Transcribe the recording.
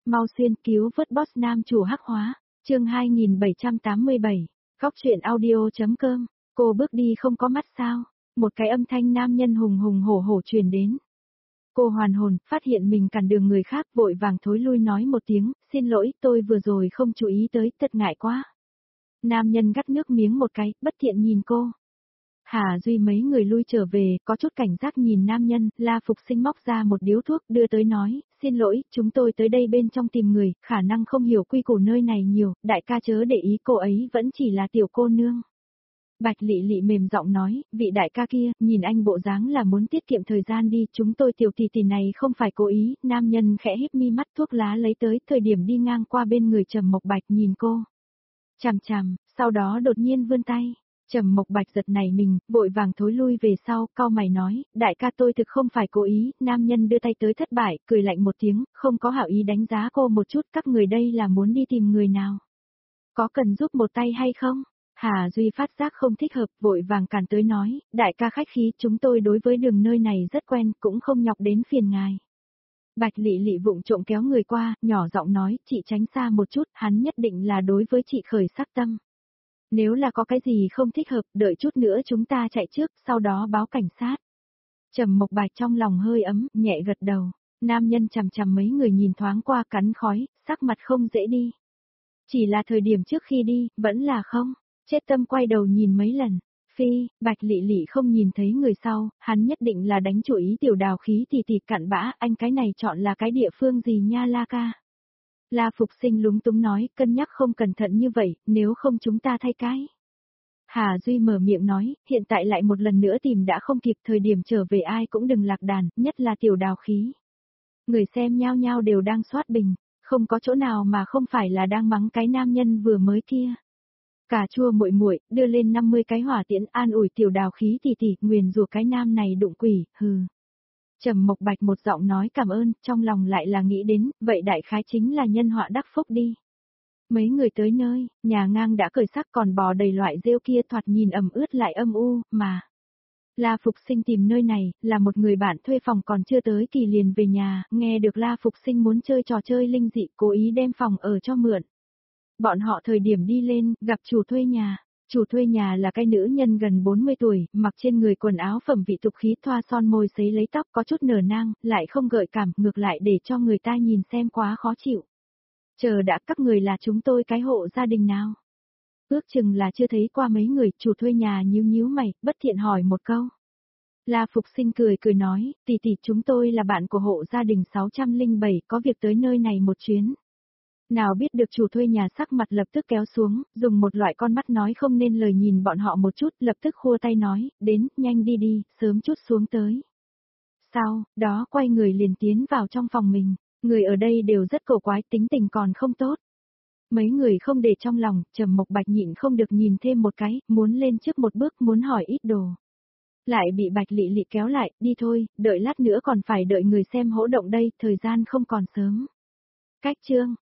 Mau xuyên cứu vớt boss nam chủ hắc hóa. Chương 2787. Góc truyện audio.com. Cô bước đi không có mắt sao? Một cái âm thanh nam nhân hùng hùng hổ hổ truyền đến. Cô hoàn hồn, phát hiện mình cản đường người khác, vội vàng thối lui nói một tiếng, xin lỗi, tôi vừa rồi không chú ý tới, thật ngại quá. Nam nhân gắt nước miếng một cái, bất thiện nhìn cô. Hà Duy mấy người lui trở về, có chút cảnh giác nhìn nam nhân, La Phục Sinh móc ra một điếu thuốc đưa tới nói, xin lỗi, chúng tôi tới đây bên trong tìm người, khả năng không hiểu quy củ nơi này nhiều, đại ca chớ để ý, cô ấy vẫn chỉ là tiểu cô nương. Bạch Lị Lị mềm giọng nói, vị đại ca kia, nhìn anh bộ dáng là muốn tiết kiệm thời gian đi, chúng tôi tiểu tỷ tỷ này không phải cố ý, nam nhân khẽ híp mi mắt thuốc lá lấy tới, thời điểm đi ngang qua bên người Trầm Mộc Bạch nhìn cô. Chằm chằm, sau đó đột nhiên vươn tay. Trầm Mộc Bạch giật nảy mình, vội vàng thối lui về sau, cau mày nói, đại ca tôi thực không phải cố ý, nam nhân đưa tay tới thất bại, cười lạnh một tiếng, không có hảo ý đánh giá cô một chút, các người đây là muốn đi tìm người nào. Có cần giúp một tay hay không? Hà Duy phát giác không thích hợp, vội vàng cản tới nói, đại ca khách khí, chúng tôi đối với đường nơi này rất quen, cũng không nhọc đến phiền ngài. Bạch Lị Lị vụng trộm kéo người qua, nhỏ giọng nói, chị tránh xa một chút, hắn nhất định là đối với chị khởi sắc tâm. Nếu là có cái gì không thích hợp, đợi chút nữa chúng ta chạy trước, sau đó báo cảnh sát. Trầm Mộc Bạch trong lòng hơi ấm, nhẹ gật đầu. Nam nhân chằm chằm mấy người nhìn thoáng qua cắn khói, sắc mặt không dễ đi. Chỉ là thời điểm trước khi đi, vẫn là không. Chết tâm quay đầu nhìn mấy lần. Phi, Bạch Lị Lị không nhìn thấy người sau, hắn nhất định là đánh chủ ý tiểu đào khí thì cặn bã, anh cái này chọn là cái địa phương gì nha La ca. La Phục Sinh lúng túng nói, cân nhắc không cẩn thận như vậy, nếu không chúng ta thay cái. Hà Duy mở miệng nói, hiện tại lại một lần nữa tìm đã không kịp, thời điểm trở về ai cũng đừng lạc đàn, nhất là tiểu đào khí. Người xem nhao nhao đều đang soát bình, không có chỗ nào mà không phải là đang mắng cái nam nhân vừa mới kia. Cà chua muội muội đưa lên 50 cái hỏa tiễn an ủi tiểu đào khí tỷ, nguyền rủa cái nam này đụng quỷ, hừ. Trầm Mộc Bạch một giọng nói cảm ơn, trong lòng lại là nghĩ đến, vậy đại khái chính là nhân họa đắc phúc đi. Mấy người tới nơi, nhà ngang đã cởi sắc còn bò đầy loại rêu kia thoạt nhìn ẩm ướt lại âm u, mà. La Phục Sinh tìm nơi này, là một người bạn thuê phòng còn chưa tới kỳ liền về nhà, nghe được La Phục Sinh muốn chơi trò chơi linh dị, cố ý đem phòng ở cho mượn. Bọn họ thời điểm đi lên, gặp chủ thuê nhà. Chủ thuê nhà là cái nữ nhân gần 40 tuổi, mặc trên người quần áo phẩm vị tục khí, thoa son môi sấy lấy tóc, có chút nở nang, lại không gợi cảm, ngược lại để cho người ta nhìn xem quá khó chịu. Chờ đã, các người là chúng tôi cái hộ gia đình nào? Ước chừng là chưa thấy qua mấy người, chủ thuê nhà nhíu mày, bất thiện hỏi một câu. La Phục Sinh cười nói, tỷ chúng tôi là bạn của hộ gia đình 607, có việc tới nơi này một chuyến. Nào biết được chủ thuê nhà sắc mặt lập tức kéo xuống, dùng một loại con mắt nói không nên lời nhìn bọn họ một chút, lập tức khua tay nói, đến, nhanh đi, sớm chút xuống tới. Sau, đó quay người liền tiến vào trong phòng mình, người ở đây đều rất cổ quái, tính tình còn không tốt. Mấy người không để trong lòng, Trầm Mộc Bạch nhịn không được nhìn thêm một cái, muốn lên trước một bước, muốn hỏi ít đồ. Lại bị Bạch Lị Lị kéo lại, đi thôi, đợi lát nữa còn phải đợi người xem hỗ động đây, thời gian không còn sớm. Cách chương